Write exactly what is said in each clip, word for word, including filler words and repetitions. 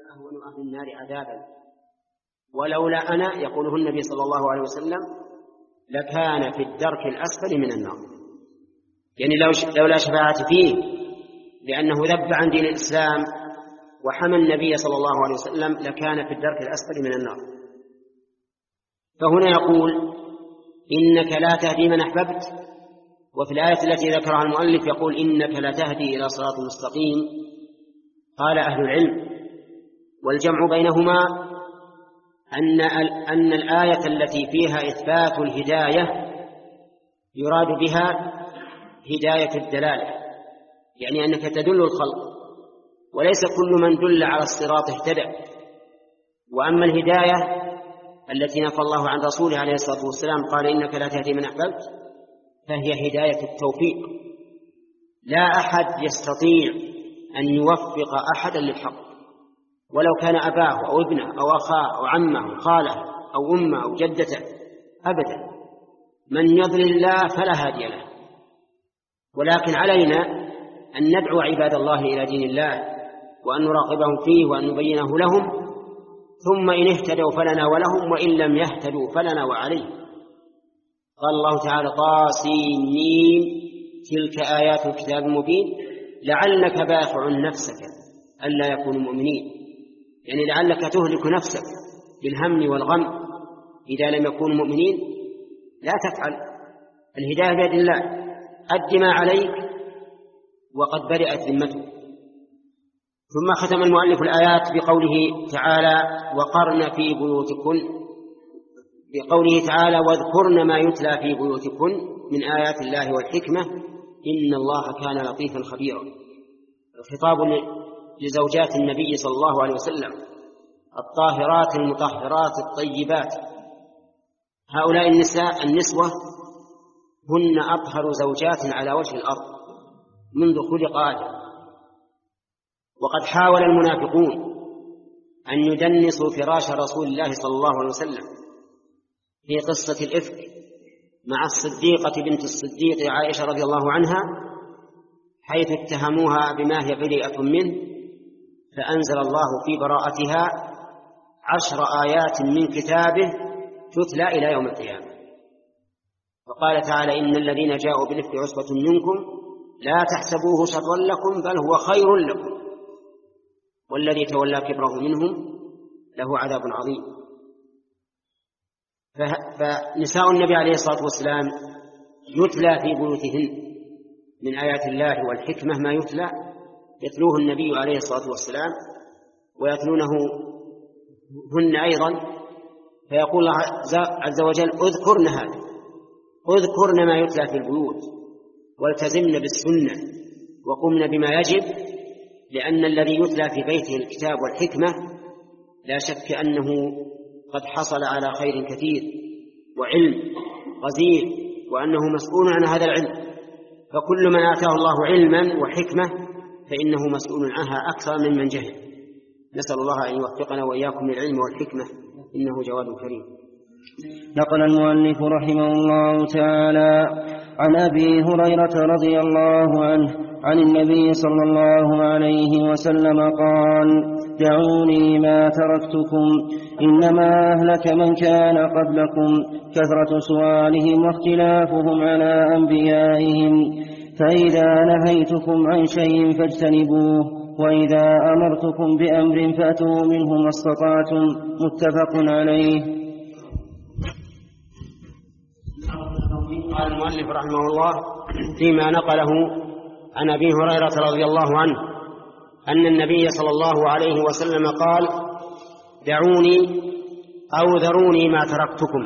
أهون أهل النار عذابا ولولا أنا يقوله النبي صلى الله عليه وسلم لكان في الدرك الأسفل من النار، يعني لولا شفاعتي فيه لأنه ذب عن دين الإسلام وحمى النبي صلى الله عليه وسلم لكان في الدرك الأسفل من النار. فهنا يقول إنك لا تهدي من أحببت، وفي الآية التي ذكرها المؤلف يقول إنك لا تهدي إلى صراط مستقيم. قال أهل العلم والجمع بينهما أن أن الآية التي فيها إثبات الهداية يراد بها هداية الدلالة، يعني أنك تدل الخلق، وليس كل من دل على الصراط اهتدى. وأما الهداية التي نفى الله عن رسوله عليه الصلاة والسلام قال إنك لا تهدي من أحببت، فهي هداية التوفيق. لا أحد يستطيع أن يوفق أحدا للحق ولو كان أباه أو ابنه أو أخاه أو عمه أو خاله أو أمه أو جدته أبدا. من يضلل الله فلا هادي له. ولكن علينا أن ندعو عباد الله إلى دين الله وأن نراقبهم فيه وأن نبينه لهم، ثم إن اهتدوا فلنا ولهم وإن لم يهتدوا فلنا وعليه. قال الله تعالى طاسين تلك آيات الكتاب المبين لعلك باخع نفسك ألا يكونوا مؤمنين، يعني لعلك تهلك نفسك بالهم والغم إذا لم يكونوا مؤمنين. لا تفعل، الهداية بيد الله، أد ما عليك وقد برئت ذمته. ثم ختم المؤلف الآيات بقوله تعالى وقرن في بيوتكن، بقوله تعالى واذكرن ما يتلى في بيوتكن من آيات الله والحكمة إن الله كان لطيفا خبيرا. الخطاب لزوجات النبي صلى الله عليه وسلم الطاهرات المطهرات الطيبات. هؤلاء النساء النسوة هن أطهر زوجات على وجه الأرض منذ خلق آدم. وقد حاول المنافقون أن يدنسوا فراش رسول الله صلى الله عليه وسلم في قصة الإفك مع الصديقة بنت الصديق عائشة رضي الله عنها، حيث اتهموها بما هي بريئة منه، فأنزل الله في براءتها عشر آيات من كتابه تتلى إلى يوم القيامة. وقال تعالى إن الذين جاءوا بالإفك عصبة منكم لا تحسبوه شرا لكم بل هو خير لكم والذي تولى كبره منهم له عذاب عظيم. فنساء النبي عليه الصلاة والسلام يتلى في بيوتهن من آيات الله والحكمة ما يتلى يتلوه النبي عليه الصلاة والسلام ويتلونه هن أيضا. فيقول الله عز وجل اذكرن هذا، اذكرن ما يتلى في البيوت والتزمن بالسنة وقمن بما يجب، لأن الذي يتلى في بيته الكتاب والحكمة لا شك أنه قد حصل على خير كثير وعلم غزير وأنه مسؤول عن هذا العلم. فكل من آتاه الله علما وحكمة فإنه مسؤول عنها أكثر ممن جهل. نسأل الله أن يوفقنا وإياكم للعلم والحكمة إنه جواد كريم. نقل المؤلف رحمه الله تعالى عن أبي هريرة رضي الله عنه عن النبي صلى الله عليه وسلم قال دعوني ما تركتكم إنما أهلك من كان قبلكم كثرة سؤالهم واختلافهم على أنبيائهم، فإذا نهيتكم عن شيء فاجتنبوه وإذا أمرتكم بأمر فأتوا منه ما استطعتم. متفق عليه. قال المؤلف رحمه الله فيما نقله عن أبي هريرة رضي الله عنه أن النبي صلى الله عليه وسلم قال دعوني أو ذروني ما تركتكم.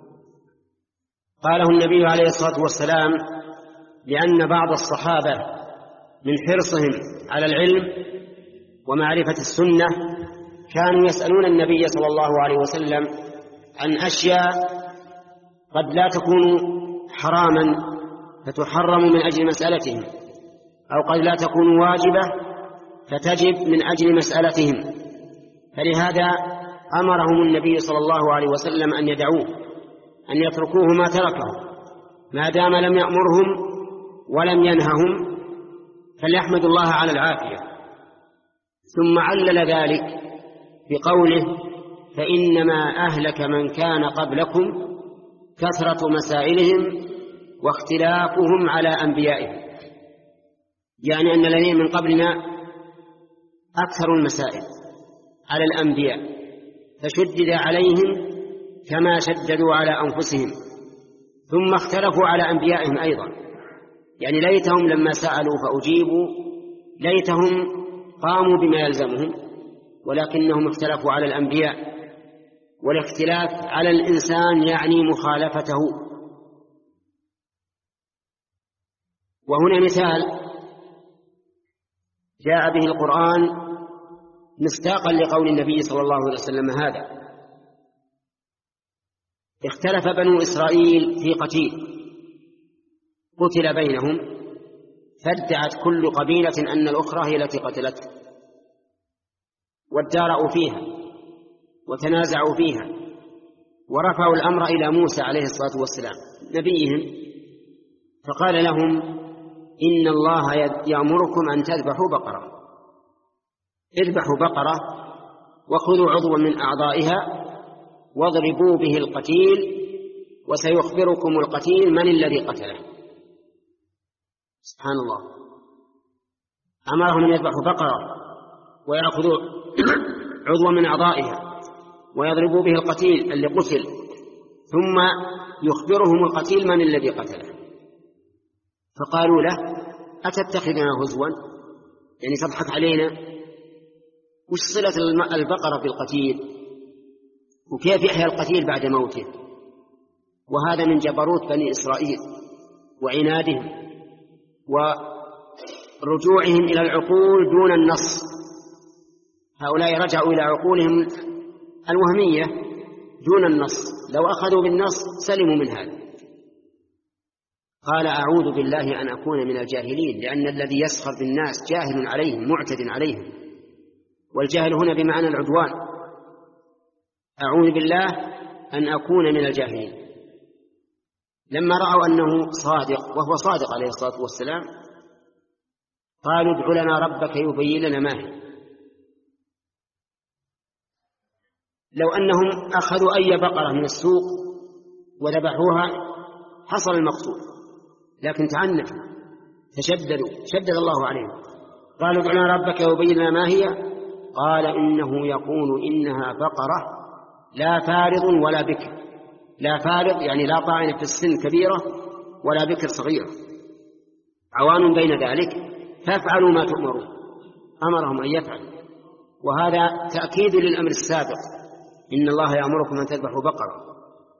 قاله النبي عليه الصلاة والسلام لأن بعض الصحابة من حرصهم على العلم ومعرفة السنة كانوا يسألون النبي صلى الله عليه وسلم عن أشياء قد لا تكون حراما فتحرم من أجل مسألتهم، أو قد لا تكون واجبة فتجب من أجل مسألتهم. فلهذا أمرهم النبي صلى الله عليه وسلم أن يدعوه، أن يتركوه ما تركه ما دام لم يأمرهم ولم ينههم، فليحمد الله على العافية. ثم علل ذلك بقوله فإنما أهلك من كان قبلكم كثرة مسائلهم واختلافهم على أنبيائهم، يعني أن الذين من قبلنا أكثر المسائل على الأنبياء فشدد عليهم كما شددوا على أنفسهم، ثم اختلفوا على أنبيائهم أيضا، يعني ليتهم لما سألوا فأجيبوا، ليتهم قاموا بما يلزمهم، ولكنهم اختلفوا على الأنبياء. والاختلاف على الإنسان يعني مخالفته. وهنا مثال جاء به القرآن مصداقا لقول النبي صلى الله عليه وسلم هذا: اختلف بنو إسرائيل في قتيل قتل بينهم، فادعت كل قبيلة أن الأخرى هي التي قتلته، وادارأوا فيها وتنازعوا فيها، ورفعوا الأمر إلى موسى عليه الصلاة والسلام نبيهم، فقال لهم: إن الله يأمركم أن تذبحوا بقرة، اذبحوا بقرة وخذوا عضوا من أعضائها واضربوا به القتيل وسيخبركم القتيل من الذي قتله. سبحان الله، أمرهم أن يذبحوا بقرة ويأخذوا عضوا من أعضائها ويضربوا به القتيل اللي قتل، ثم يخبرهم القتيل من الذي قتله. فقالوا له: أتتخذنا هزوا؟ يعني تضحك علينا؟ وش صلة البقرة بالقتيل؟ وكيف يحيى القتيل بعد موته؟ وهذا من جبروت بني إسرائيل وعنادهم ورجوعهم إلى العقول دون النص. هؤلاء رجعوا إلى عقولهم الوهمية دون النص، لو أخذوا بالنص سلموا من هذا. قال: أعوذ بالله أن أكون من الجاهلين، لأن الذي يسخر بالناس جاهل عليهم معتد عليهم، والجهل هنا بمعنى العدوان. أعوذ بالله أن أكون من الجاهلين. لما رأوا أنه صادق، وهو صادق عليه الصلاة والسلام، قالوا: ادع لنا ربك يبين لنا ما هي. لو أنهم أخذوا أي بقرة من السوق وذبحوها حصل المقصود، لكن تعنفوا تشددوا، شدد الله عليهم. قالوا: ادع لنا ربك يبين لنا ما هي. قال: إنه يقول إنها بقرة لا فارض ولا بكر. لا فارض يعني لا طاعنة في السن كبيرة، ولا بكر صغيرة، عوان بين ذلك، فافعلوا ما تؤمرون. أمرهم أن يفعلوا، وهذا تأكيد للأمر السابق: إن الله يأمركم أن تذبحوا بقرة،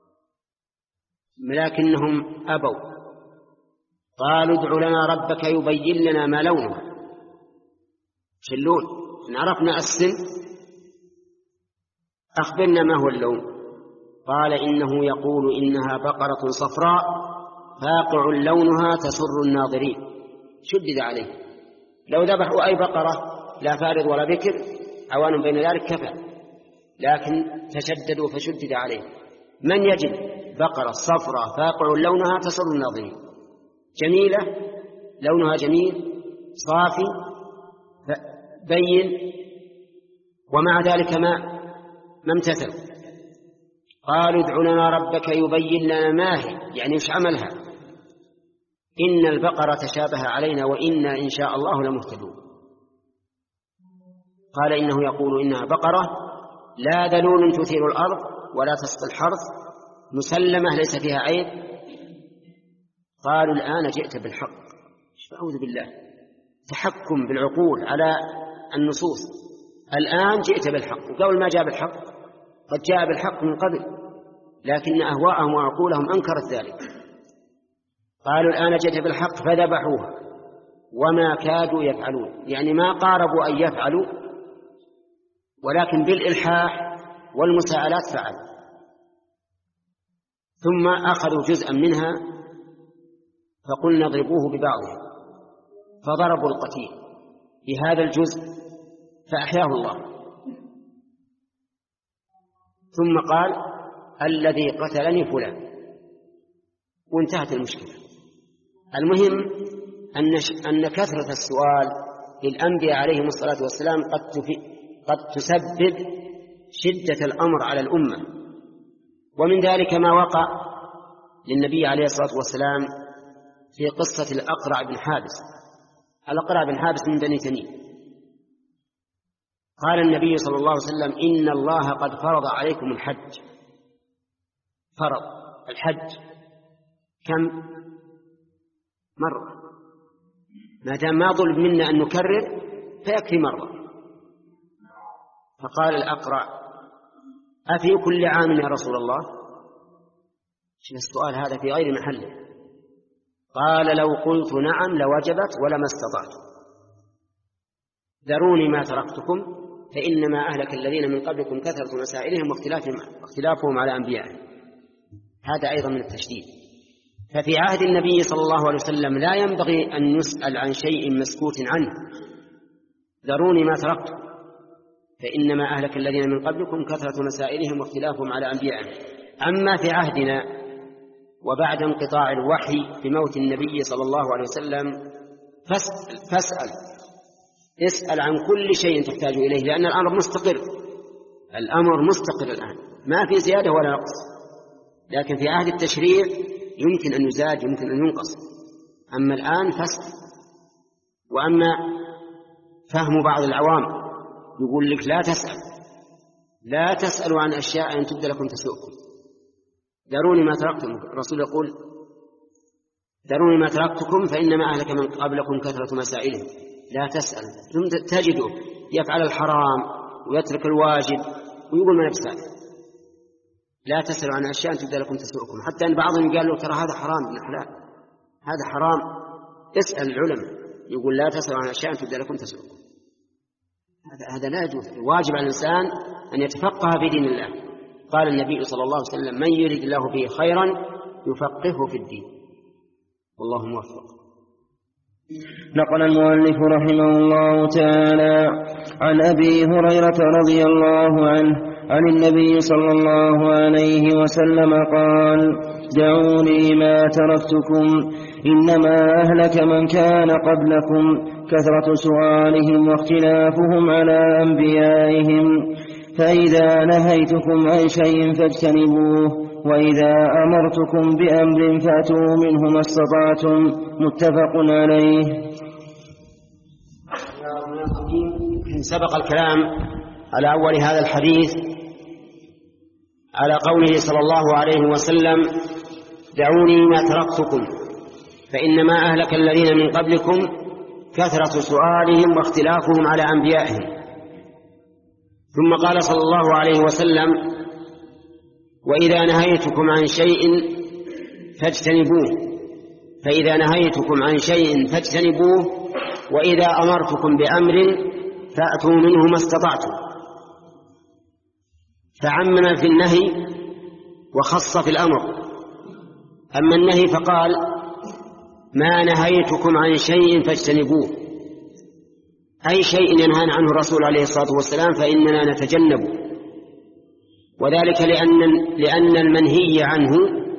لكنهم أبوا. قالوا: ادع لنا ربك يبين لنا ما لونها. شلون إن عرفنا السن أخبرنا ما هو اللون. قال: إنه يقول إنها بقرة صفراء فاقع لونها تسر الناظرين. شدد عليه، لو ذبحوا أي بقرة لا فارض ولا بكر عوان بين ذلك كفى، لكن تشددوا فشدد عليه. من يجد بقرة صفراء فاقع لونها تسر الناظرين، جميلة، لونها جميل صافي بين، ومع ذلك ما ما امتثلوا. قالوا: ادع لنا ربك يبين لنا ما هي، يعني ايش عملها. إن البقرة تشابه علينا وإنا إن شاء الله لمهتدون. قال: إنه يقول إنها بقرة لا ذلول تثير الأرض ولا تسقي الحرث مسلمة ليس فيها عيب. قالوا: الآن جئت بالحق. أعوذ بالله، تحكم بالعقول على النصوص. الآن جئت بالحق، وقبل ما جاء بالحق قد جاء بالحق من قبل، لكن أهواءهم وعقولهم أنكرت ذلك. قالوا: الآن جئت بالحق، فذبحوها وما كادوا يفعلون، يعني ما قاربوا أن يفعلوا، ولكن بالإلحاح والمساءلات فعلوا. ثم أخذوا جزءا منها فقلنا اضربوه ببعضها، فضربوا القتيل بهذا الجزء فأحياه الله. ثم قال: الذي قتلني فلان، وانتهت المشكلة. المهم أن أن كثرة السؤال للأنبياء عليهم الصلاة والسلام قد قد تسبب شدة الأمر على الأمة. ومن ذلك ما وقع للنبي عليه الصلاة والسلام في قصة الأقرع بن حابس. الأقرع بن حابس من بني تميم. قال النبي صلى الله عليه وسلم: إن الله قد فرض عليكم الحج. فرض الحج كم مرة؟ ما دام ما طلب منا أن نكرر فيكفي مرة. فقال الأقرع: أفي كل عام يا رسول الله؟ شوف السؤال هذا في غير محله. قال: لو قلت نعم لوجبت ولما استطعت. ذروني ما تركتكم فإنما أهلك الذين من قبلكم كثرة مسائلهم واختلافهم, واختلافهم على أنبيائهم. هذا أيضا من التشديد. ففي عهد النبي صلى الله عليه وسلم لا ينبغي أن يسأل عن شيء مسكوت عنه. ذروني ما تركتكم فإنما أهلك الذين من قبلكم كثرة مسائلهم واختلافهم على أنبيائهم. أما في عهدنا وبعد انقطاع الوحي بموت النبي صلى الله عليه وسلم فاسأل, فاسأل اسأل عن كل شيء تحتاج إليه، لأن الأمر مستقر. الأمر مستقر الآن، ما في زيادة ولا نقص. لكن في عهد التشريع يمكن أن يزاد، يمكن أن ينقص. أما الآن فاسأل. وأما فهم بعض العوام يقول لك لا تسأل لا تسألوا عن أشياء أن تبدى لكم تسؤكم. ذروني ما تركتم. الرسول يقول: ذروني ما تركتكم فإنما أهلك من قبلكم كثرة مسائلهم. لا تسأل. تجده يفعل الحرام ويترك الواجب ويقول ما يفعل. لا تسألوا عن أشياء أن تبدى لكم تسؤكم. حتى أن بعضهم قال له: ترى هذا حرام من حلال، هذا حرام. اسأل العلماء. يقول: لا تسألوا عن أشياء أن تبدى لكم تسؤكم. هذا هذا لا يجوز. واجب على الإنسان أن يتفقه في دين الله. قال النبي صلى الله عليه وسلم: من يريد الله به خيرا يفقهه في الدين. والله موفق. نقل المؤلف رحمه الله تعالى عن أبي هريرة رضي الله عنه عن النبي صلى الله عليه وسلم قال: دعوني ما تركتكم إنما أهلك من كان قبلكم كثرة سؤالهم واختلافهم على أنبيائهم، فإذا نهيتكم عن شيء فاجتنبوه، وإذا أمرتكم بأمر فأتوا منه ما استطعتم. متفق عليه. سبق الكلام على أول هذا الحديث على قوله صلى الله عليه وسلم: دعوني ما تركتكم فإنما أهلك الذين من قبلكم كثرة سؤالهم واختلافهم على أنبيائهم. ثم قال صلى الله عليه وسلم: وإذا نهيتكم عن شيء فاجتنبوه فإذا نهيتكم عن شيء فاجتنبوه وإذا أمرتكم بأمر فأتوا منه ما استطعتم. فعمم في النهي وخص في الأمر. أما النهي فقال: ما نهيتكم عن شيء فاجتنبوه، أي شيء ينهى عنه الرسول عليه الصلاة والسلام فإننا نتجنبه، وذلك لأن, لأن المنهي عنه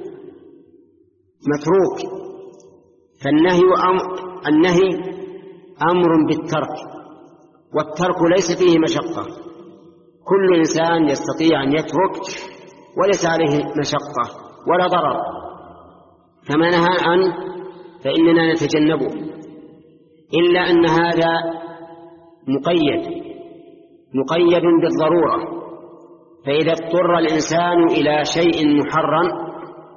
متروك. فالنهي أمر, النهي أمر بالترك، والترك ليس فيه مشقة. كل إنسان يستطيع أن يترك وليس عليه مشقة ولا ضرر. كما نهى عنه فإننا نتجنبه، إلا أن هذا مقيد مقيد بالضرورة. فإذا اضطر الإنسان إلى شيء محرم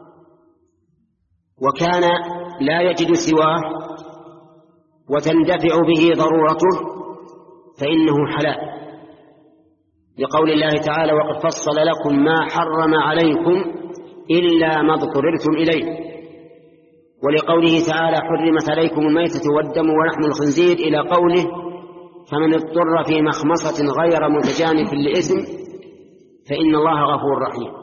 وكان لا يجد سواه وتندفع به ضرورته فإنه حلال، لقول الله تعالى: وقد فصل لكم ما حرم عليكم إلا ما اضطررتم إليه، ولقوله تعالى: حرمت عليكم الميتة والدم ولحم الخنزير، إلى قوله: فمن اضطر في مخمصة غير متجانف لإثم فإن الله غفور رحيم.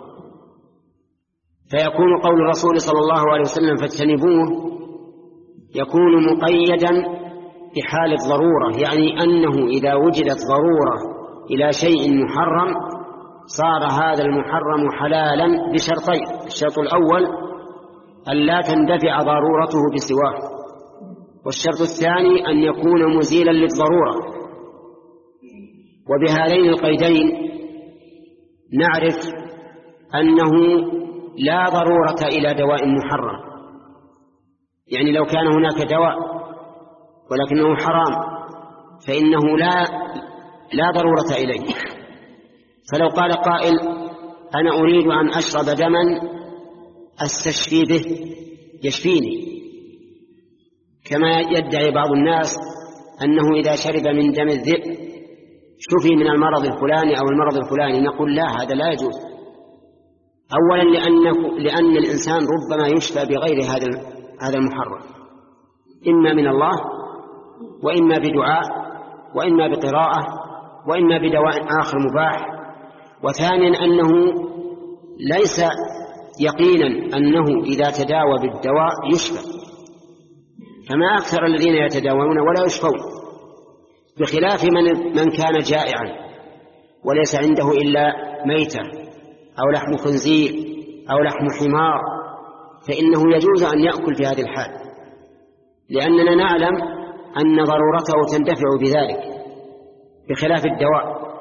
فيكون قول الرسول صلى الله عليه وسلم فاجتنبوه يكون مقيدا بحال الضرورة، يعني أنه إذا وجدت ضرورة إلى شيء محرم صار هذا المحرم حلالا بشرطين: الشرط الأول أن لا تندفع ضرورته بسواه، والشرط الثاني أن يكون مزيلا للضرورة. وبهذين القيدين نعرف أنه لا ضرورة إلى دواء محرم، يعني لو كان هناك دواء ولكنه حرام فإنه لا لا ضرورة إليه. فلو قال قائل أنا أريد أن أشرب دما أستشفي به يشفيني، كما يدعي بعض الناس أنه إذا شرب من دم الذئب شفي من المرض الفلاني أو المرض الفلاني، نقول لا، هذا لا يجوز. أولا لأن, لأن الإنسان ربما يشفى بغير هذا هذا المحرم، إما من الله وإما بدعاء وإما بقراءة وإما بدواء آخر مباح. وثانيا أنه ليس يقينا أنه إذا تداوى بالدواء يشفى، فما أكثر الذين يتداوون ولا يشفون، بخلاف من, من كان جائعا وليس عنده إلا ميتة أو لحم خنزير أو لحم حمار، فإنه يجوز أن يأكل في هذه الحال، لأننا نعلم أن ضرورته تندفع بذلك بخلاف الدواء.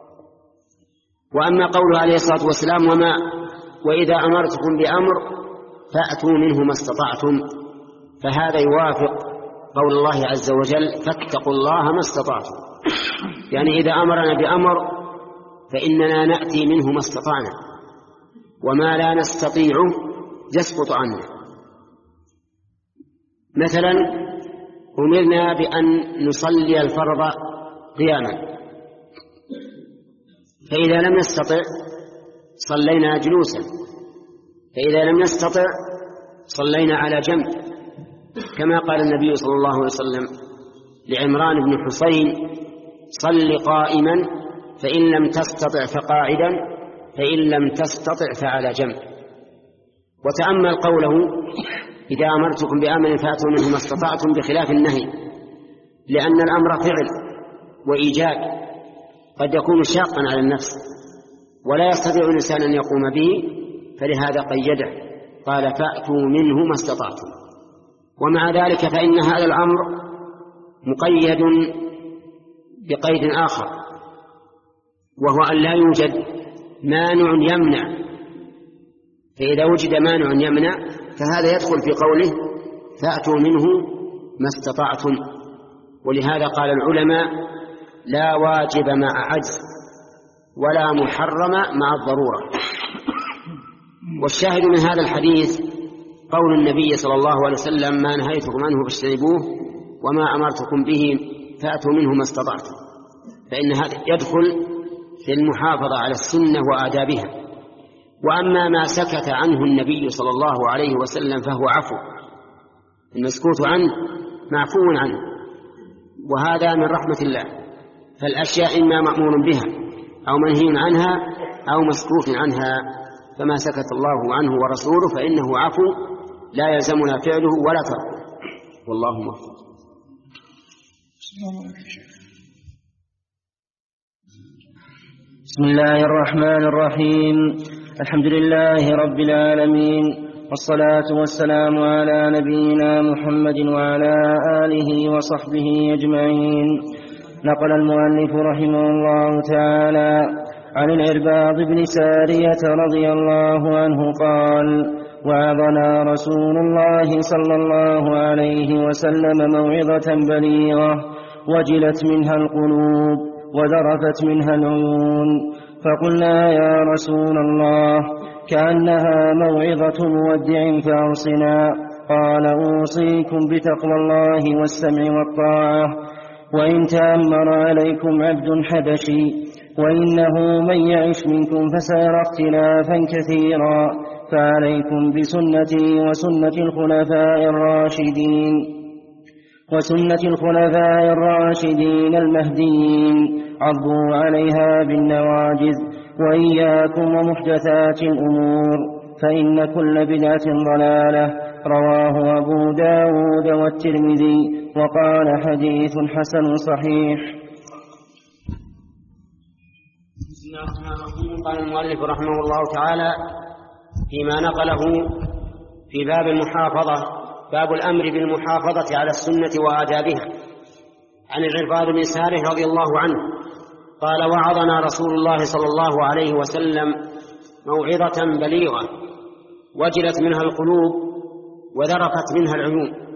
وأما قوله عليه الصلاة والسلام وما وإذا أمرتكم بأمر فأتوا منه ما استطعتم، فهذا يوافق قول الله عز وجل فاتقوا الله ما استطعتم، يعني إذا أمرنا بأمر فإننا نأتي منه ما استطعنا، وما لا نستطيع يسقط عنا. مثلا أمرنا بأن نصلي الفرض قياما، فإذا لم نستطع صلينا جلوسا، فإذا لم نستطع صلينا على جنب، كما قال النبي صلى الله عليه وسلم لعمران بن حسين صل قائما فإن لم تستطع فقاعدا فإن لم تستطع فعلى جنب. وتأمل قوله إذا أمرتكم بأمر فأتوا منه ما استطعتم بخلاف النهي، لأن الأمر فعل وإيجاد قد يكون شاقا على النفس ولا يستطيع الإنسان أن يقوم به، فلهذا قيده قال فأتوا منه ما استطعتم. ومع ذلك فإن هذا الأمر مقيد بقيد آخر، وهو أن لا يوجد مانع يمنع، فإذا وجد مانع يمنع فهذا يدخل في قوله فأتوا منه ما استطعتم. ولهذا قال العلماء لا واجب مع عجز ولا محرم مع الضرورة. والشاهد من هذا الحديث قول النبي صلى الله عليه وسلم ما نهيتكم عنه فاجتنبوه وما أمرتكم به فأتوا منه ما استطعتم، فإن هذا يدخل في المحافظة على السنة وآدابها. وأما ما سكت عنه النبي صلى الله عليه وسلم فهو عفو، المسكوت عنه معفو عنه، وهذا من رحمة الله. فالأشياء إما مأمور بها أو منهي عنها أو مسكوت عنها، فما سكت الله عنه ورسوله فإنه عفو لا يلزمنا فعله ولا تركه، والله موفق. بسم الله الرحمن الرحيم، الحمد لله رب العالمين، والصلاة والسلام على نبينا محمد وعلى آله وصحبه أجمعين. نقل المؤلف رحمه الله تعالى عن العرباض بن سارية رضي الله عنه قال وعظنا رسول الله صلى الله عليه وسلم موعظة بليغة وجلت منها القلوب وذرفت منها العيون، فقلنا يا رسول الله كأنها موعظة مودع فأوصنا. قال أوصيكم بتقوى الله والسمع والطاعة، وإن تأمر عليكم عبد حبشي وإنه من يعش منكم فسيرى اختلافا كثيرا، فعليكم بسنتي وسنة الخلفاء الراشدين وسنة الخلفاء الراشدين المهديين، عضوا عليها بالنواجذ، وإياكم ومحدثات الأمور، فإن كل بدعة ضلالة. رواه أبو داود والترمذي وقال حديث حسن صحيح. بسم الله الرحمن الرحيم. قال المؤلف رحمه الله تعالى فيما نقله في باب المحافظة، باب الأمر بالمحافظة على السنة وآدابها، عن العرباض بن سارية رضي الله عنه قال: وعظنا رسول الله صلى الله عليه وسلم موعظة بليغة وجلت منها القلوب وذرفت منها العيون.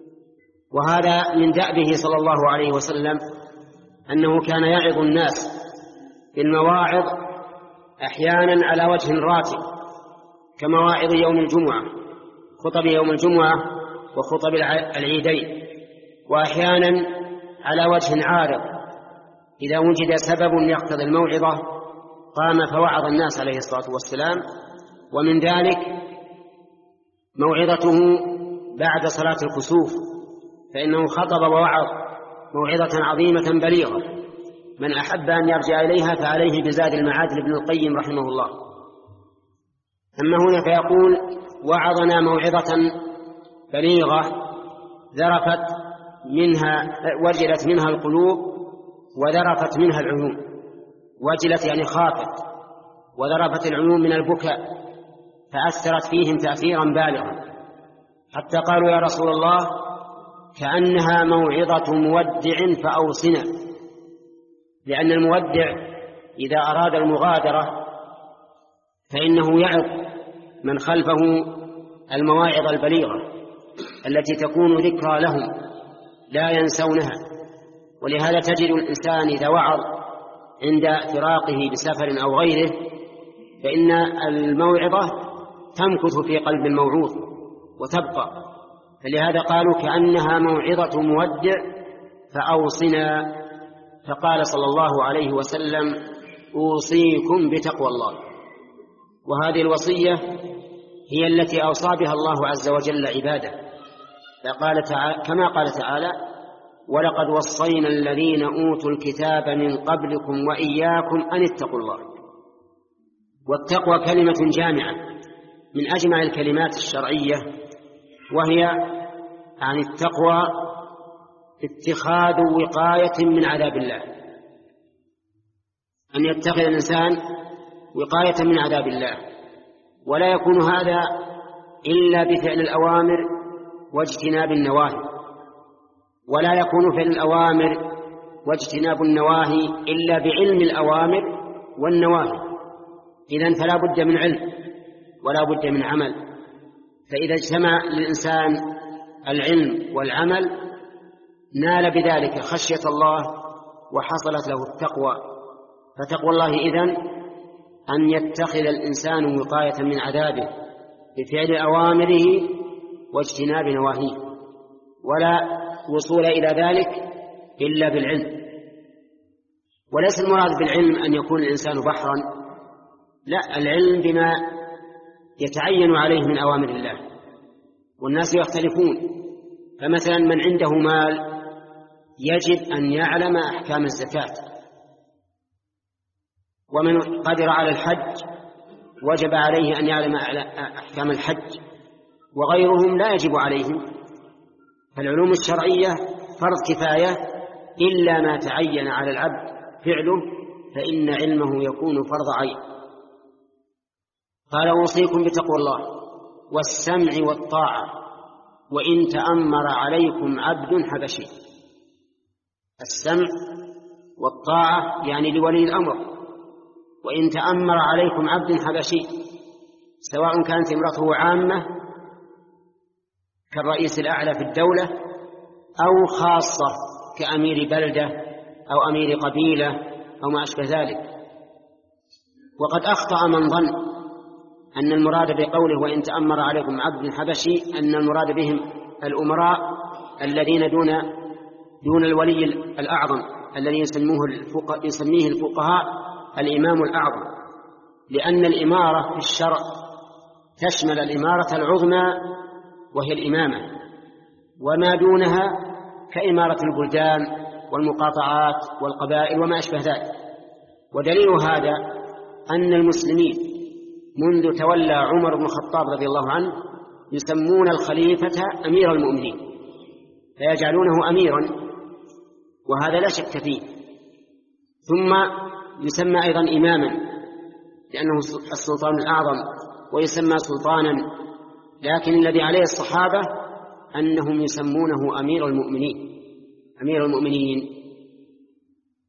وهذا من دأبه صلى الله عليه وسلم، أنه كان يعظ الناس بالمواعظ أحيانا على وجه راتب كمواعظ يوم الجمعة، خطب يوم الجمعة وخطب العيدين، وأحيانا على وجه عارض إذا وجد سبب يقتضي الموعظة قام فوعظ الناس عليه الصلاة والسلام. ومن ذلك موعظته بعد صلاة الكسوف، فإنه خطب ووعظ موعظة عظيمة بليغة، من أحب أن يرجع إليها فعليه بزاد المعاد لابن القيم رحمه الله. أما هنا فيقول: وعظنا موعظة بليغة ذرفت منها وجلت منها القلوب وذرفت منها العيون. وجلت يعني خافت، وذرفت العيون من البكاء، فأثرت فيهم تأثيرا بالغا، حتى قالوا: يا رسول الله كأنها موعظة مودع فأوصنا. لأن المودع إذا أراد المغادرة فإنه يعظ من خلفه المواعظ البليغة التي تكون ذكرى لهم لا ينسونها. ولهذا تجد الإنسان إذا وعظ عند فراقه بسفر أو غيره فإن الموعظة تمكث في قلب الموعوظ وتبقى. فلهذا قالوا: كأنها موعظة مودع فأوصنا. فقال صلى الله عليه وسلم: أوصيكم بتقوى الله. وهذه الوصية هي التي أوصى بها الله عز وجل عباده، فقال تعالى كما قال تعالى: ولقد وصينا الذين أوتوا الكتاب من قبلكم وإياكم أن اتقوا الله. والتقوى كلمة جامعة من أجمع الكلمات الشرعية، وهي عن التقوى اتخاذ وقاية من عذاب الله، أن يتخذ الإنسان وقاية من عذاب الله، ولا يكون هذا إلا بفعل الأوامر واجتناب النواهي، ولا يكون فعل الأوامر واجتناب النواهي إلا بعلم الأوامر والنواهي. إذن فلا بد من علم ولا بد من عمل. فإذا اجتمع للإنسان العلم والعمل نال بذلك خشية الله وحصلت له التقوى. فتقوى الله إذن أن يتخذ الإنسان وقاية من عذابه بفعل أوامره واجتناب نواهيه، ولا وصول إلى ذلك إلا بالعلم. وليس المراد بالعلم أن يكون الإنسان بحرا، لا، العلم بما يتعين عليه من أوامر الله. والناس يختلفون، فمثلا من عنده مال يجب أن يعلم أحكام الزكاة، ومن قدر على الحج وجب عليه أن يعلم أحكام الحج، وغيرهم لا يجب عليهم. فالعلوم الشرعية فرض كفاية، إلا ما تعين على العبد فعله فإن علمه يكون فرض عين. قال: أوصيكم بتقوى الله والسمع والطاعة وإن تأمر عليكم عبد حبشي. السمع والطاعة يعني لولي الأمر، وإن تأمر عليكم عبد حبشي، سواء كانت امرأته عامة كالرئيس الأعلى في الدولة أو خاصة كأمير بلدة أو أمير قبيلة أو ما أشبه ذلك. وقد أخطأ من ظن أن المراد بقوله وإن تأمر عليكم عبد حبشي أن المراد بهم الأمراء الذين دون دون الولي الأعظم الذي يسموه الفقه يسميه الفقهاء الإمام الأعظم، لأن الإمارة في الشرع تشمل الإمارة العظمى وهي الإمامة، وما دونها كإمارة البلدان والمقاطعات والقبائل وما أشبه ذلك. ودليل هذا أن المسلمين منذ تولى عمر بن الخطاب رضي الله عنه يسمون الخليفة أمير المؤمنين، فيجعلونه أميرا، وهذا لا شك فيه. ثم يسمى أيضا إماما لأنه السلطان الأعظم ويسمى سلطانا، لكن الذي عليه الصحابة أنهم يسمونه أمير المؤمنين أمير المؤمنين.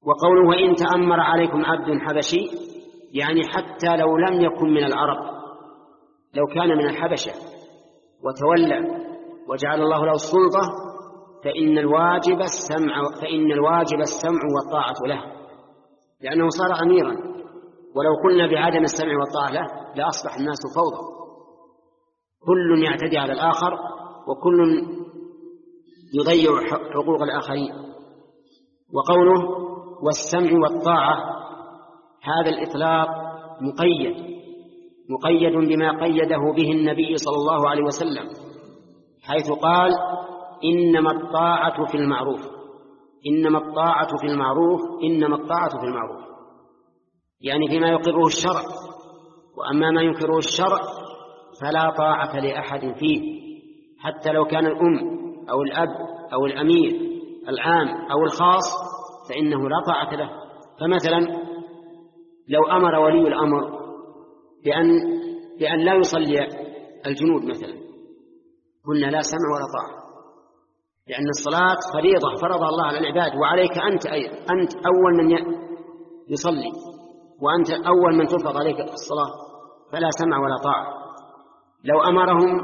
وقوله وإن تأمر عليكم عبد حبشي يعني حتى لو لم يكن من العرب، لو كان من الحبشة وتولى وجعل الله له السلطة فإن الواجب السمع فإن الواجب السمع والطاعة له، لأنه صار أميرا. ولو قلنا بعدم السمع والطاعة له لأصبح الناس فوضى، كل يعتدي على الآخر وكل يضيع حقوق الآخرين. وقوله والسمع والطاعة هذا الإطلاق مقيد مقيد بما قيده به النبي صلى الله عليه وسلم، حيث قال إنما الطاعة في المعروف إنما الطاعة في المعروف إنما الطاعة في المعروف، يعني فيما يقره الشرع، وأما ما ينكره الشرع فلا طاعة لأحد فيه، حتى لو كان الأم أو الأب أو الأمير العام أو الخاص فإنه لا طاعة له. فمثلا لو أمر ولي الأمر بأن, بأن لا يصلي الجنود مثلا، قلنا لا سمع ولا طاعة، لأن الصلاة فريضة فرضها الله على العباد، وعليك أنت أيضا، أنت أول من يصلي وأنت أول من تفرض عليك الصلاة، فلا سمع ولا طاعة. لو أمرهم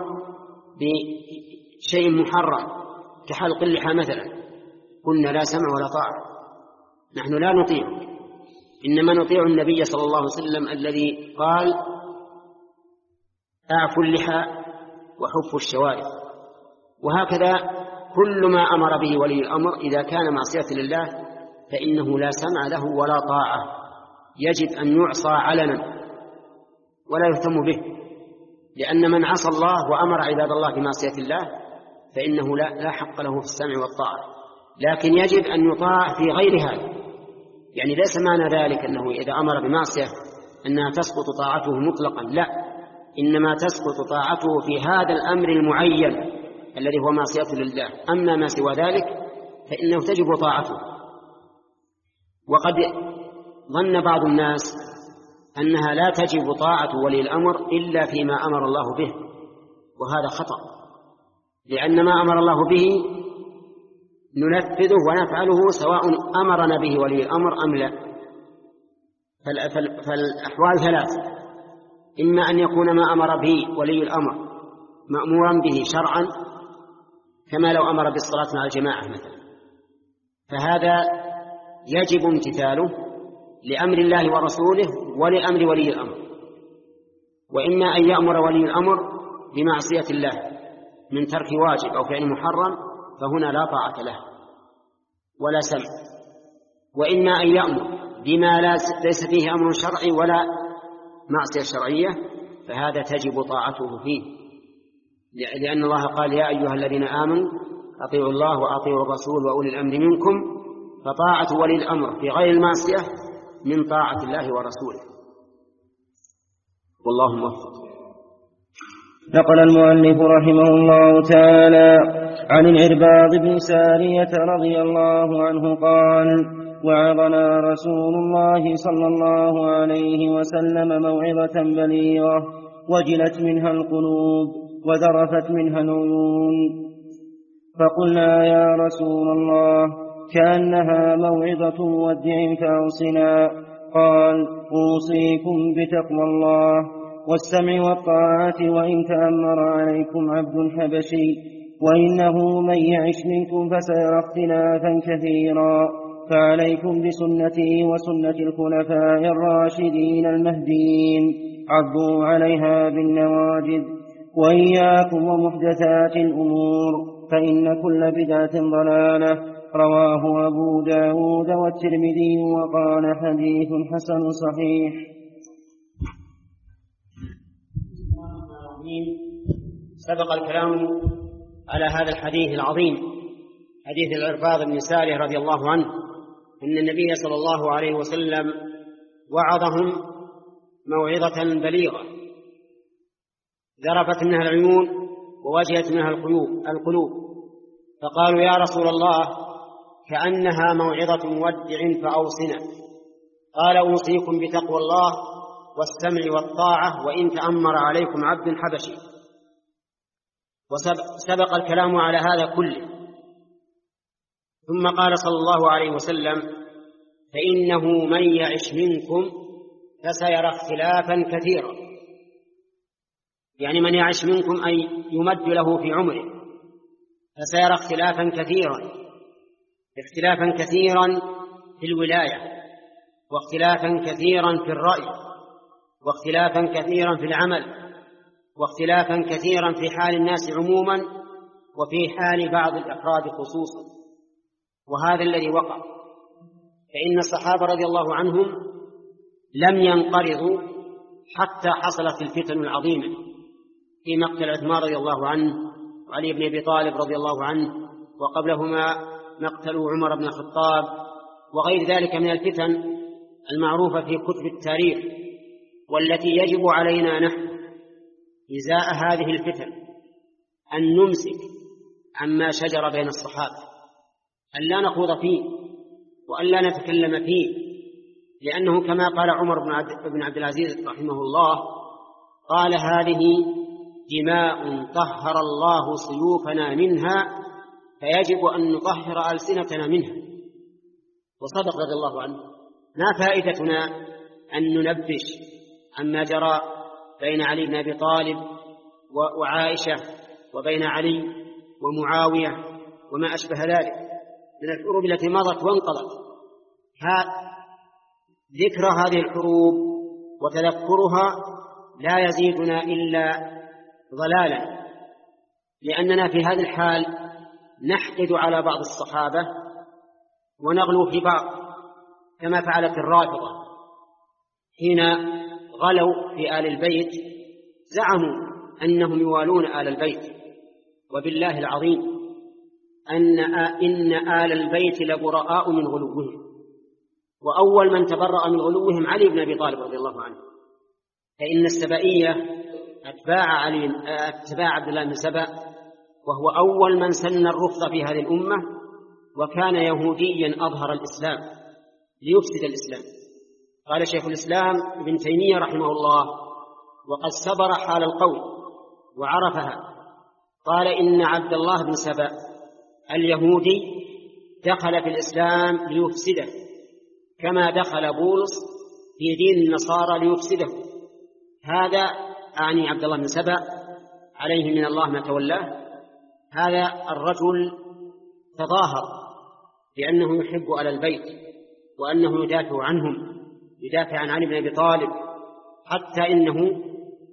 بشيء محرم كحلق اللحى مثلا قلنا لا سمع ولا طاعة، نحن لا نطيع، إنما نطيع النبي صلى الله عليه وسلم الذي قال أعفوا اللحى وحفوا الشوارب. وهكذا كل ما أمر به ولي الأمر إذا كان معصية لله فإنه لا سمع له ولا طاعة، يجب أن يعصى علنا ولا يهتم به، لأن من عصى الله وأمر عباد الله بمعصية الله فإنه لا, لا حق له في السمع والطاعة. لكن يجب أن يطاع في غير هذا، يعني ليس معنى ذلك أنه إذا أمر بمعصية أنها تسقط طاعته مطلقا، لا، إنما تسقط طاعته في هذا الأمر المعين الذي هو معصية لله، أما ما سوى ذلك فإنه تجب طاعته. وقد ظن بعض الناس أنها لا تجب طاعة ولي الأمر إلا فيما أمر الله به، وهذا خطأ، لأن ما أمر الله به ننفذه ونفعله سواء أمرنا به ولي الأمر أم لا. فالأحوال ثلاث: إما أن يكون ما أمر به ولي الأمر مأمورا به شرعا، كما لو أمر بالصلاة مع الجماعة مثلا، فهذا يجب امتثاله لأمر الله ورسوله ولأمر ولي الأمر. وإما أن يأمر ولي الأمر بمعصية الله من ترك واجب أو فعل محرم، فهنا لا طاعة له ولا سمع. وإما أن يأمر بما ليس فيه أمر شرعي ولا معصية شرعية، فهذا تجب طاعته فيه، لأن الله قال يا أيها الذين آمنوا أطيعوا الله وأطيعوا الرسول وأولي الأمر منكم، فطاعة ولي الأمر في غير المعصية من طاعة الله ورسوله، والله موفق. نقل المؤلف رحمه الله تعالى عن العرباض بن سارية رضي الله عنه قال: وعظنا رسول الله صلى الله عليه وسلم موعظة بليغة وجلت منها القلوب وذرفت منها العيون، فقلنا يا رسول الله كأنها موعظة مودع فأوصنا. قال: أوصيكم بتقوى الله والسمع والطاعة وإن تأمر عليكم عبد حبشي، وإنه من يعش منكم فسيرى اختلافا كثيرا، فعليكم بسنتي وسنة الخلفاء الراشدين المهديين، عضوا عليها بالنواجذ، وإياكم ومحدثات الأمور، فإن كل بدعة ضلالة. رواه أبو داود والترمذي وقال حديث حسن صحيح. سبق الكلام على هذا الحديث العظيم، حديث العرباض بن سارية رضي الله عنه، أن النبي صلى الله عليه وسلم وعظهم موعظة بليغة ذرفت منها العيون ووجهت منها القلوب، فقالوا يا رسول الله كأنها موعظة مودع فأوصنا. قال: أوصيكم بتقوى الله والسمع والطاعة وإن تأمر عليكم عبد حبشي. وسبق الكلام على هذا كله، ثم قال صلى الله عليه وسلم فإنه من يعش منكم فسيرى اختلافا كثيرا. يعني من يعش منكم أي يمد له في عمره، فسيرى اختلافا كثيرا، اختلافا كثيرا في الولاية، واختلافا كثيرا في الرأي، واختلافا كثيرا في العمل، واختلافا كثيرا في حال الناس عموما وفي حال بعض الأفراد خصوصا. وهذا الذي وقع، فإن الصحابة رضي الله عنهم لم ينقرضوا حتى حصلت الفتن العظيمة في مقتل عثمان رضي الله عنه وعلي بن أبي طالب رضي الله عنه، وقبلهما مقتل عمر بن الخطاب وغير ذلك من الفتن المعروفة في كتب التاريخ، والتي يجب علينا نحن إزاء هذه الفتن أن نمسك عما شجر بين الصحابة، أن لا نخوض فيه وأن لا نتكلم فيه، لأنه كما قال عمر بن عبد العزيز رحمه الله قال: هذه دماء طهر الله سيوفنا منها فيجب أن نطهر ألسنتنا منها. وصدق رضي الله عنه. ما فائدتنا أن ننبش عما جرى بين علي بن أبي طالب وعائشة وبين علي ومعاوية وما أشبه ذلك من الحروب التي مضت وانقضت. ذكر هذه الحروب وتذكرها لا يزيدنا إلا ضلالا، لأننا في هذا الحال نحقد على بعض الصحابة ونغلو في بعض، كما فعلت الرافضة حين غلوا في آل البيت، زعموا أنهم يوالون آل البيت، وبالله العظيم أن إن آل البيت لبراء من غلوهم، وأول من تبرأ من غلوهم علي بن أبي طالب رضي الله عنه. فإن السبائية أتباع علي أتباع عبد الله بن سبأ، وهو أول من سن الرفض في هذه الأمة، وكان يهوديا أظهر الإسلام ليفسد الإسلام. قال شيخ الإسلام ابن تيمية رحمه الله وقد سبر حال القول وعرفها، قال: إن عبد الله بن سبأ اليهودي دخل في الإسلام ليفسده، كما دخل بولس في دين النصارى ليفسده. هذا أعني عبد الله بن سبأ عليه من الله ما تولاه. هذا الرجل تظاهر بأنه يحب آل البيت وأنه يدافع عنهم، يدافع عن علي بن أبي طالب، حتى إنه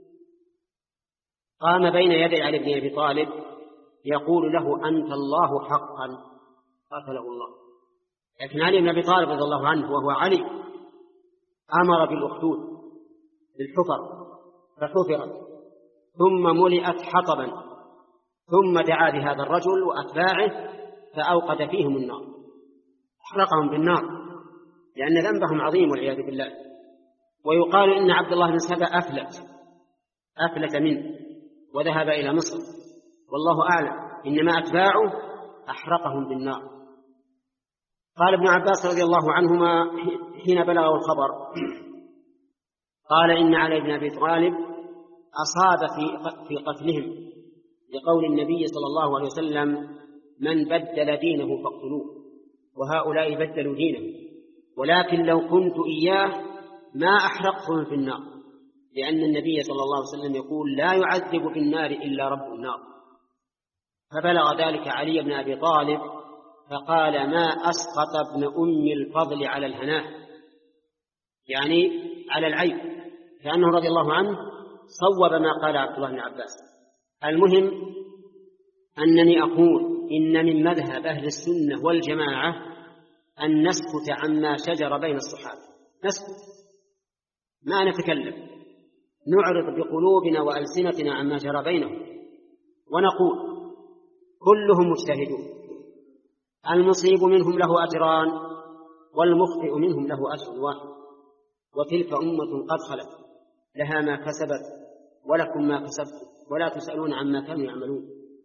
قام بين يدي علي بن أبي طالب يقول له: أنت الله حقا، قاتله الله. لكن علي بن أبي طالب رضي الله عنه وهو علي أمر بالأخدود بالحفر فحفرت ثم ملئت حطبا، ثم دعا بهذا الرجل وأتباعه فأوقد فيهم النار، أحرقهم بالنار، لأن ذنبهم عظيم والعياذ بالله. ويقال إن عبد الله بن سبأ أفلت أفلت منه وذهب إلى مصر، والله أعلم، إنما أتباعه أحرقهم بالنار. قال ابن عباس رضي الله عنهما حين بلغه الخبر، قال: إن علي بن أبي طالب أصاب في قتلهم، لقول النبي صلى الله عليه وسلم: من بدل دينه فاقتلوه، وهؤلاء بدلوا دينه، ولكن لو كنت إياه ما أحرقتهم في النار، لأن النبي صلى الله عليه وسلم يقول: لا يعذب في النار إلا رب النار. فبلغ ذلك علي بن أبي طالب فقال: ما أسقط ابن أم الفضل على الهناء، يعني على العيب، كأنه رضي الله عنه صوب ما قال عبد الله بن عباس. المهم أنني أقول إن من مذهب أهل السنة والجماعة أن نسكت عما شجر بين الصحابة، نسكت، ما نتكلم، نعرض بقلوبنا وألسنتنا عما جرى بينهم، ونقول: كلهم مجتهدون، المصيب منهم له أجران والمخطئ منهم له أجر واحد، وتلك أمة قد خلت لها ما كسبت ولكم ما كسبتم ولا تسألون عما كانوا يعملون.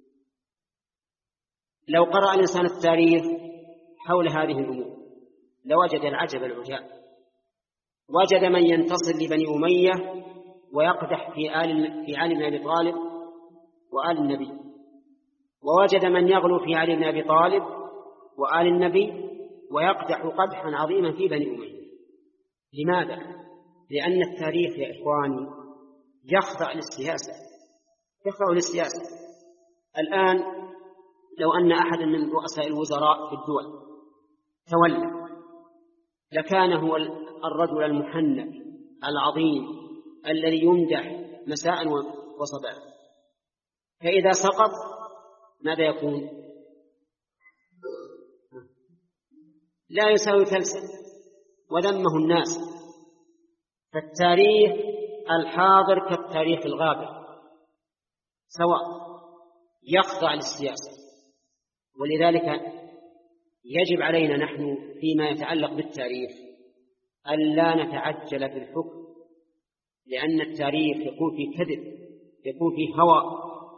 لو قرأ الإنسان التاريخ حول هذه الأمور لوجد العجب العجاب، وجد من ينتصر لبني أمية ويقدح في آل في علي بن أبي طالب وآل النبي، ووجد من يغلو في علي بن أبي طالب وآل النبي ويقدح قدحا عظيما في بني أمية. لماذا؟ لأن التاريخ يا إخواني يخضع للسياسة، يخضع للسياسة. الآن لو أن أحدا من رؤساء الوزراء في الدول تولى لكان هو الرجل المحنك العظيم الذي يمدح مساء وصباحا، فإذا سقط ماذا يكون؟ لا يساوي فلسا وذمه الناس. فالتاريخ الحاضر كالتاريخ الغابر سواء، يخضع للسياسة. ولذلك يجب علينا نحن فيما يتعلق بالتاريخ ألا نتعجل بالحكم، لأن التاريخ يكون فيه كذب، يكون فيه هوى،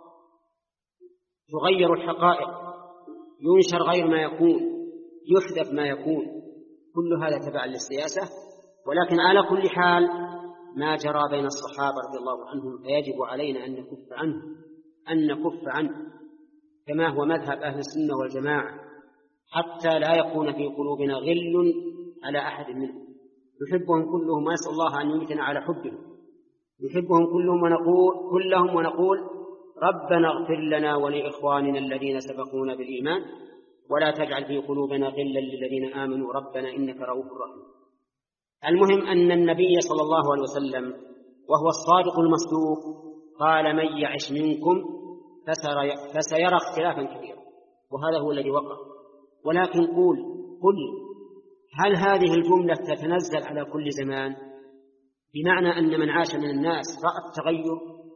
تغير الحقائق، ينشر غير ما يكون، يحذف ما يكون، كل هذا تبع للسياسة. ولكن على كل حال ما جرى بين الصحابة رضي الله عنهم فيجب علينا أن نكف عنه، أن نكف عنه كما هو مذهب أهل السنة والجماعة، حتى لا يكون في قلوبنا غل على أحد منهم. نحبهم كلهم ونسأل الله أن يمتنا على حبهم، نحبهم كلهم ونقول كلهم ونقول ربنا اغفر لنا ولإخواننا الذين سبقونا بالإيمان ولا تجعل في قلوبنا غلا للذين آمنوا ربنا إنك رؤوف رحيم. المهم أن النبي صلى الله عليه وسلم وهو الصادق المصدوق قال من يعش منكم فسيرى اختلافا كثيرا، وهذا هو الذي وقع. ولكن قول قل هل هذه الجملة تتنزل على كل زمان، بمعنى أن من عاش من الناس رأى التغير،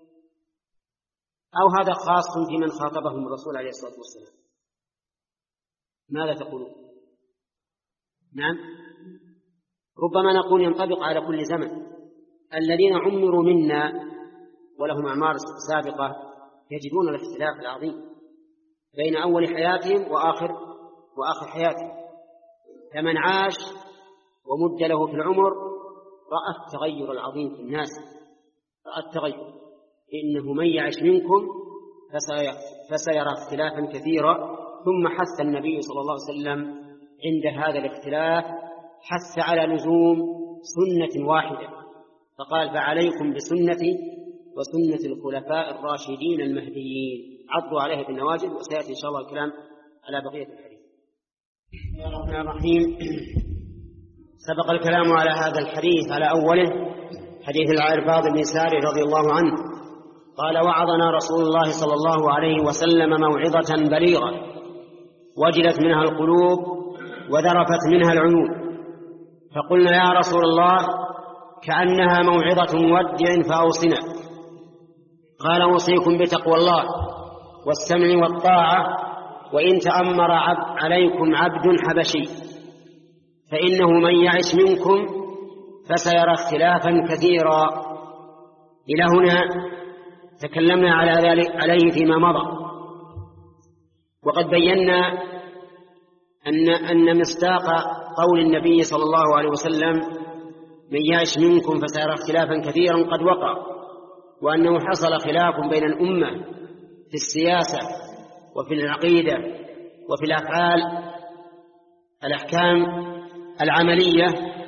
أو هذا خاص في من خاطبهم الرسول عليه الصلاة والسلام؟ ماذا تقولون؟ نعم، ربما نقول ينطبق على كل زمن. الذين عمروا منا ولهم أعمار سابقة يجدون الاختلاف العظيم بين أول حياتهم وآخر وآخر حياتهم. فمن عاش ومد له في العمر رأى التغير العظيم في الناس، رأى التغير. إنه من يعش منكم فسيرى اختلافا كثيرا. ثم حث النبي صلى الله عليه وسلم عند هذا الاختلاف حث على لزوم سنة واحدة، فقال فعليكم بسنتي وسنة الخلفاء الراشدين المهديين، عضوا عليها بالنواجذ. وسيأتي إن شاء الله الكلام على بقية الحديث. بسم الله الرحمن الرحيم. سبق الكلام على هذا الحديث على أوله، حديث العرباض بن ساري رضي الله عنه قال وعظنا رسول الله صلى الله عليه وسلم موعظة بليغة وجلت منها القلوب وذرفت منها العيون، فقلنا يا رسول الله كأنها موعظة مودع فأوصنا. قال أوصيكم بتقوى الله والسمع والطاعة وإن تأمر عبد عليكم عبد حبشي فإنه من يعش منكم فسيرى اختلافا كثيرا. إلى هنا تكلمنا على ذلك عليه فيما مضى، وقد بينا أن أن مصداق قول النبي صلى الله عليه وسلم من يعش منكم فسيرى اختلافا كثيرا قد وقع، وأنه حصل خلاف بين الأمة في السياسة وفي العقيدة وفي الأفعال الأحكام العملية.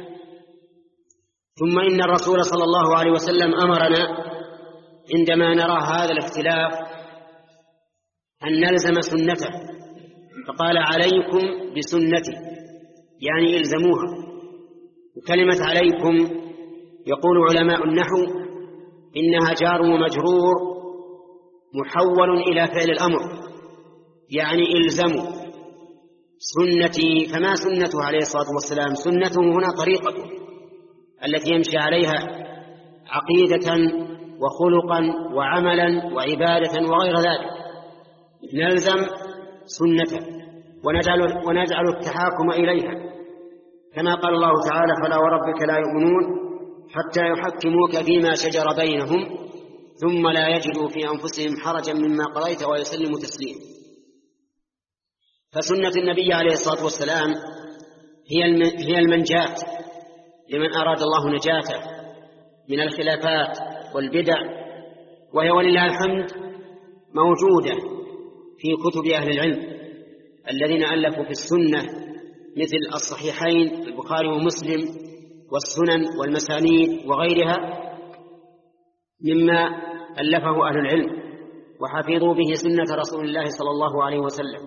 ثم إن الرسول صلى الله عليه وسلم أمرنا عندما نرى هذا الاختلاف أن نلزم سنته، فقال عليكم بسنتي، يعني إلزموها. وكلمة عليكم يقول علماء النحو إنها جار ومجرور محول إلى فعل الأمر، يعني إلزموا سنتي. فما سنته عليه الصلاة والسلام؟ سنته هنا طريقته التي يمشي عليها عقيدة وخلقا وعملا وعبادة وغير ذلك، نلزم سنته ونجعل, ونجعل التحاكم إليها، كما قال الله تعالى فلا وربك لا يؤمنون حتى يحكموك فيما شجر بينهم ثم لا يجدوا في أنفسهم حرجا مما قضيت ويسلموا تسليما. فسنة النبي عليه الصلاة والسلام هي المنجاة لمن أراد الله نجاته من الخلافات والبدع، وهي ولله الحمد موجودة في كتب أهل العلم الذين ألفوا في السنة مثل الصحيحين البخاري ومسلم والسنن والمسانيد وغيرها مما ألفه أهل العلم، وحفظوا به سنة رسول الله صلى الله عليه وسلم.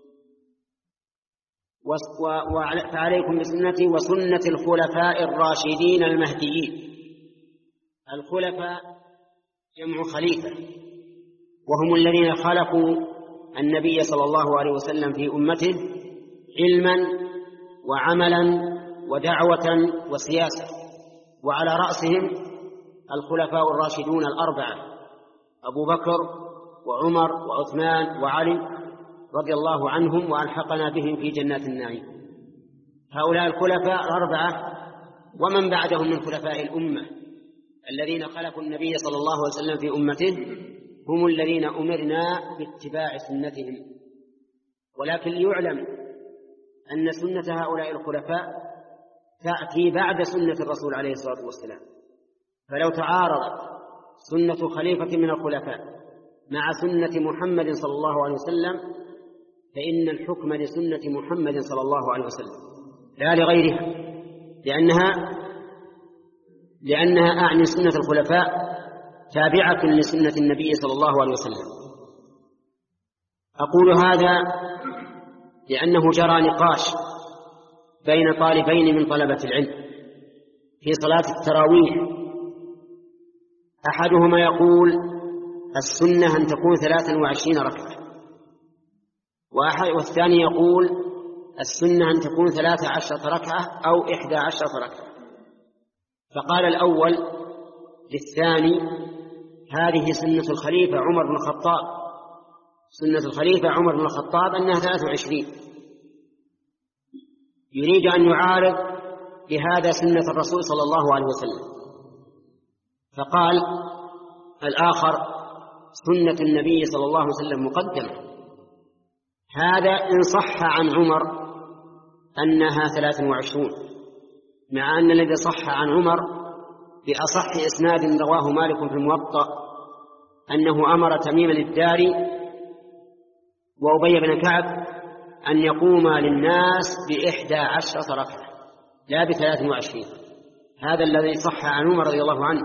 فعليكم بسنتي وسنة الخلفاء الراشدين المهديين. الخلفاء جمع خليفة، وهم الذين خلقوا النبي صلى الله عليه وسلم في أمته علما وعملا ودعوة وسياسة، وعلى رأسهم الخلفاء الراشدون الأربعة أبو بكر وعمر وعثمان وعلي رضي الله عنهم وألحقنا بهم في جنات النعيم. هؤلاء الخلفاء الأربعة ومن بعدهم من خلفاء الأمة الذين خلقوا النبي صلى الله عليه وسلم في أمته هم الذين أمرنا باتباع سنتهم. ولكن ليعلم أن سنة هؤلاء الخلفاء تأتي بعد سنة الرسول عليه الصلاة والسلام، فلو تعارضت سنة خليفة من الخلفاء مع سنة محمد صلى الله عليه وسلم فإن الحكم لسنة محمد صلى الله عليه وسلم لا لغيرها، لأنها لأنها أعني سنة الخلفاء تابعة لسنة النبي صلى الله عليه وسلم. أقول هذا لأنه جرى نقاش بين طالبين من طلبة العلم في صلاة التراويح، أحدهما يقول السنة أن تكون ثلاثا وعشرين ركعة، والثاني يقول السنة أن تكون ثلاث عشرة ركعة أو إحدى عشرة ركعة. فقال الأول للثاني هذه سنة الخليفة عمر بن الخطاب، سنة الخليفة عمر بن الخطاب أنها ثلاث وعشرين، يريد أن يعارض بهذا سنة الرسول صلى الله عليه وسلم. فقال الآخر سنة النبي صلى الله عليه وسلم مقدمة، هذا إن صح عن عمر أنها ثلاث وعشرون، مع أن الذي صح عن عمر بأصح إسناد رواه مالك في الموطأ أنه أمر تميم الداري وأبي بن كعب أن يقوما للناس بإحدى عشرة ركعة لا بثلاث وعشرين، هذا الذي صح عن عمر رضي الله عنه.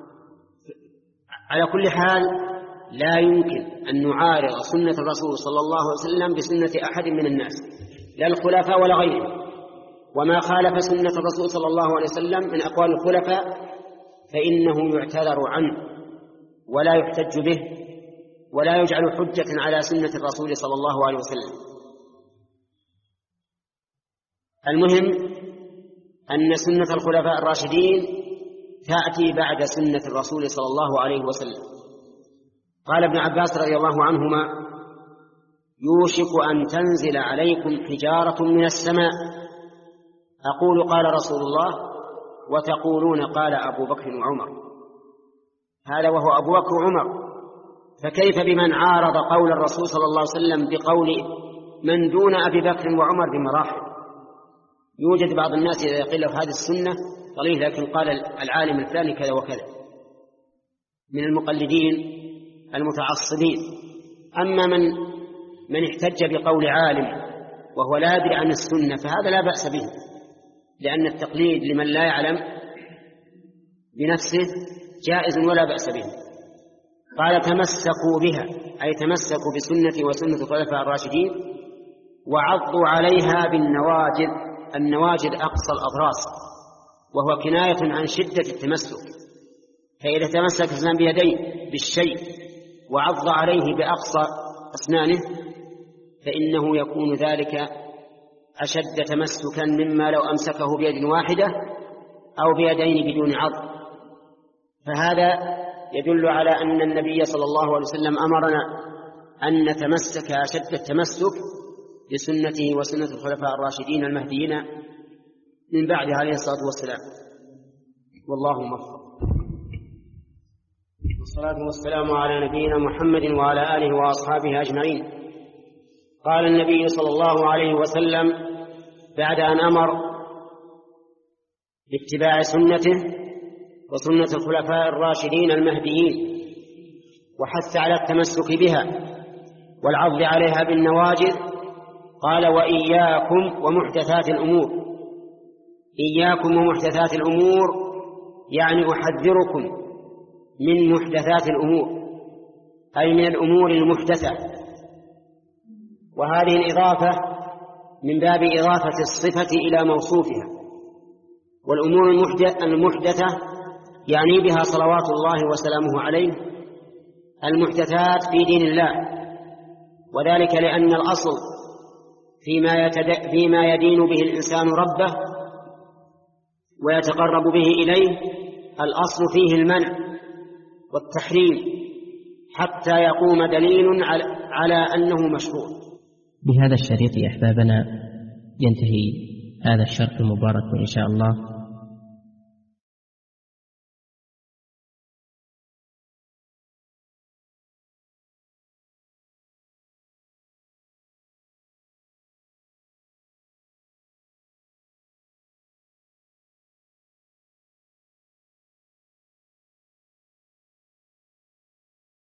على كل حال لا يمكن أن نعارض سنة الرسول صلى الله عليه وسلم بسنة أحد من الناس لا الخلفاء ولا غيرهم، وما خالف سنة الرسول صلى الله عليه وسلم من أقوال الخلفاء فإنه يعتذر عنه ولا يحتج به ولا يجعل حجة على سنة الرسول صلى الله عليه وسلم. المهم أن سنة الخلفاء الراشدين تأتي بعد سنة الرسول صلى الله عليه وسلم. قال ابن عباس رضي الله عنهما يوشك أن تنزل عليكم حجارة من السماء، أقول قال رسول الله وتقولون قال أبو بكر وعمر، هذا وهو أبو بكر وعمر، فكيف بمن عارض قول الرسول صلى الله عليه وسلم بقول من دون أبي بكر وعمر بمراحل؟ يوجد بعض الناس إذا يقول له هذه السنة قليل لكن قال العالم الثاني كذا وكذا من المقلدين المتعصبين. أما من من احتج بقول عالم وهو لا يدري عن السنة فهذا لا بأس به، لأن التقليد لمن لا يعلم بنفسه جائز ولا بأس به. قال تمسكوا بها أي تمسكوا بسنة وسنة الخلفاء الراشدين وعضوا عليها بالنواجذ، النواجذ أقصى الأضراس، وهو كناية عن شدة التمسك، فإذا تمسك الإنسان بيديه بالشيء وعض عليه بأقصى أسنانه فإنه يكون ذلك أشد تمسكا مما لو أمسكه بيد واحدة أو بيدين بدون عض. فهذا يدل على أن النبي صلى الله عليه وسلم أمرنا أن نتمسك أشد التمسك بسنته وسنة الخلفاء الراشدين المهديين من بعد عليه الصلاة والسلام، والله موفق. والصلاة والسلام على نبينا محمد وعلى آله وأصحابه أجمعين. قال النبي صلى الله عليه وسلم بعد أن أمر باتباع سنته وسنة الخلفاء الراشدين المهديين وحث على التمسك بها والعض عليها بالنواجذ، قال وإياكم ومحدثات الأمور. إياكم ومحدثات الأمور يعني أحذركم من محدثات الأمور، أي من الأمور المحدثة. وهذه الإضافة من باب إضافة الصفة إلى موصوفها. والأمور المحدثة يعني بها صلوات الله وسلامه عليه المحدثات في دين الله، وذلك لأن الأصل فيما, يتد... فيما يدين به الإنسان ربه ويتقرب به إليه الأصل فيه المنع والتحريم حتى يقوم دليل على أنه مشروع. بهذا الشريط أحبابنا ينتهي هذا الشرط المبارك إن شاء الله،